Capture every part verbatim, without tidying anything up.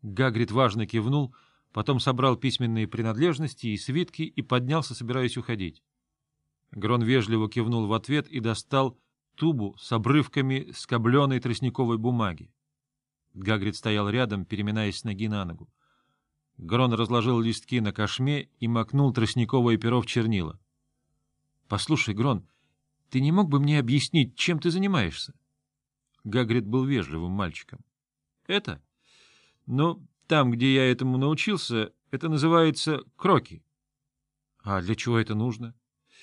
Гагрид важно кивнул, потом собрал письменные принадлежности и свитки и поднялся, собираясь уходить. Грон вежливо кивнул в ответ и достал тубу с обрывками скобленой тростниковой бумаги. Гагрид стоял рядом, переминаясь с ноги на ногу. Грон разложил листки на кошме и макнул тростниковое перо в чернила. — Послушай, Грон, ты не мог бы мне объяснить, чем ты занимаешься? Гагрид был вежливым мальчиком. — Это? Ну, там, где я этому научился, это называется кроки. — А для чего это нужно?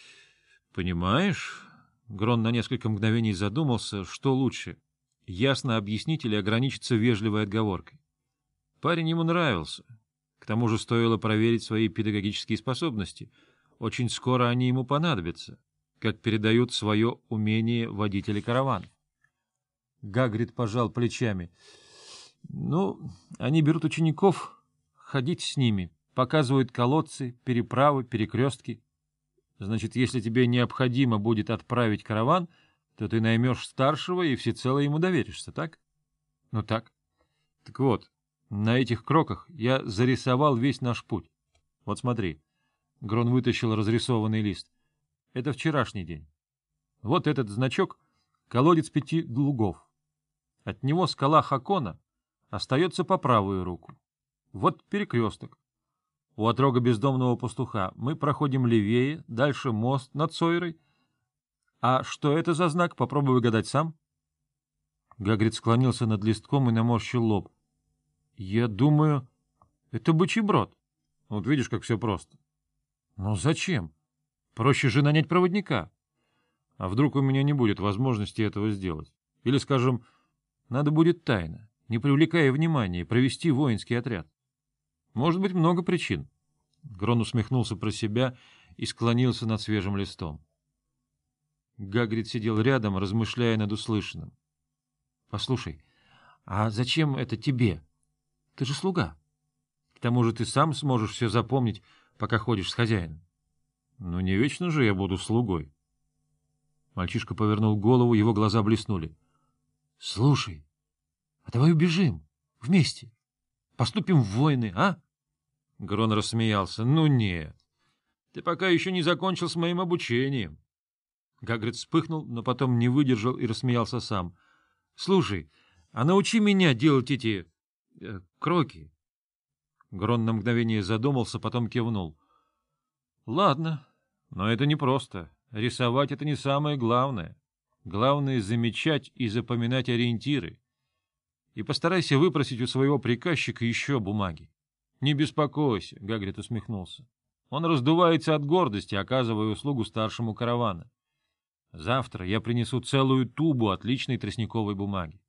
— Понимаешь... Грон на несколько мгновений задумался, что лучше — ясно объяснить или ограничиться вежливой отговоркой. Парень ему нравился. К тому же стоило проверить свои педагогические способности. Очень скоро они ему понадобятся, как передают свое умение водители караванов. Гагрид пожал плечами. — Ну, они берут учеников, ходить с ними, показывают колодцы, переправы, перекрестки. Значит, если тебе необходимо будет отправить караван, то ты наймешь старшего и всецело ему доверишься, так? — Ну так. — Так вот, на этих кроках я зарисовал весь наш путь. Вот смотри. Грон вытащил разрисованный лист. Это вчерашний день. Вот этот значок — колодец пяти лугов. От него скала Хакона остается по правую руку. Вот перекресток. У отрога бездомного пастуха мы проходим левее, дальше мост над Сойрой. А что это за знак, попробуй угадать сам. Гагрид склонился над листком и наморщил лоб. — Я думаю, это бычий брод. Вот видишь, как все просто. — Ну зачем? Проще же нанять проводника. А вдруг у меня не будет возможности этого сделать? Или, скажем, надо будет тайно, не привлекая внимания, провести воинский отряд. Может быть, много причин. Грон усмехнулся про себя и склонился над свежим листом. Гагрид сидел рядом, размышляя над услышанным. — Послушай, а зачем это тебе? Ты же слуга. К тому же ты сам сможешь все запомнить, пока ходишь с хозяином. — Ну, не вечно же я буду слугой. Мальчишка повернул голову, его глаза блеснули. — Слушай, а давай убежим вместе. Поступим в войны, а? Грон рассмеялся. — Ну нет, ты пока еще не закончил с моим обучением. Гагрид вспыхнул, но потом не выдержал и рассмеялся сам. — Слушай, а научи меня делать эти... Э, кроки. Грон на мгновение задумался, потом кивнул. — Ладно, но это непросто. Рисовать — это не самое главное. Главное — замечать и запоминать ориентиры. И постарайся выпросить у своего приказчика еще бумаги. — Не беспокойся, — Гагрид усмехнулся. Он раздувается от гордости, оказывая услугу старшему каравана. Завтра я принесу целую тубу отличной тростниковой бумаги.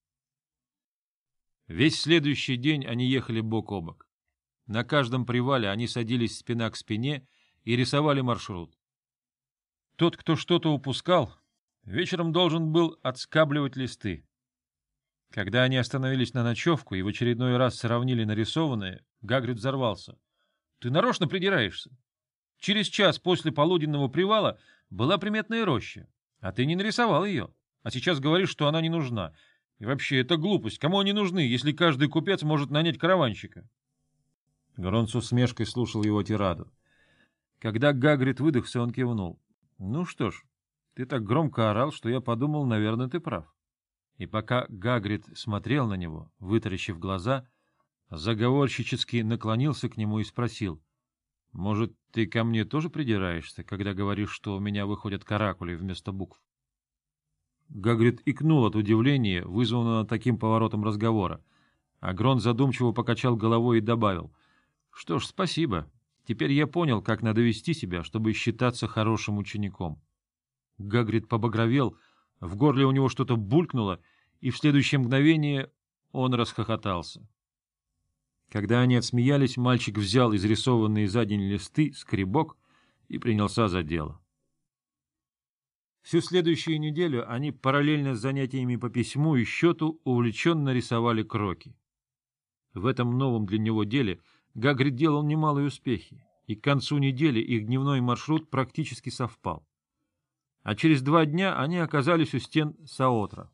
Весь следующий день они ехали бок о бок. На каждом привале они садились спина к спине и рисовали маршрут. Тот, кто что-то упускал, вечером должен был отскабливать листы. Когда они остановились на ночевку и в очередной раз сравнили нарисованное, Гагрид взорвался. — Ты нарочно придираешься. Через час после полуденного привала была приметная роща, а ты не нарисовал ее, а сейчас говоришь, что она не нужна. И вообще, это глупость. Кому они нужны, если каждый купец может нанять караванщика? Грон с усмешкой слушал его тираду. Когда Гагрид выдохся, он кивнул. — Ну что ж, ты так громко орал, что я подумал, наверное, ты прав. И пока Гагрид смотрел на него, вытаращив глаза, заговорщически наклонился к нему и спросил: — Может, ты ко мне тоже придираешься, когда говоришь, что у меня выходят каракули вместо букв? Гагрид икнул от удивления, вызванного таким поворотом разговора, а Грон задумчиво покачал головой и добавил: — Что ж, спасибо. Теперь я понял, как надо вести себя, чтобы считаться хорошим учеником. Гагрид побагровел, в горле у него что-то булькнуло, и в следующее мгновение он расхохотался. Когда они отсмеялись, мальчик взял изрисованные за день листы, скребок и принялся за дело. Всю следующую неделю они параллельно с занятиями по письму и счету увлеченно рисовали кроки. В этом новом для него деле Гагрид делал немалые успехи, и к концу недели их дневной маршрут практически совпал. А через два дня они оказались у стен Саотра.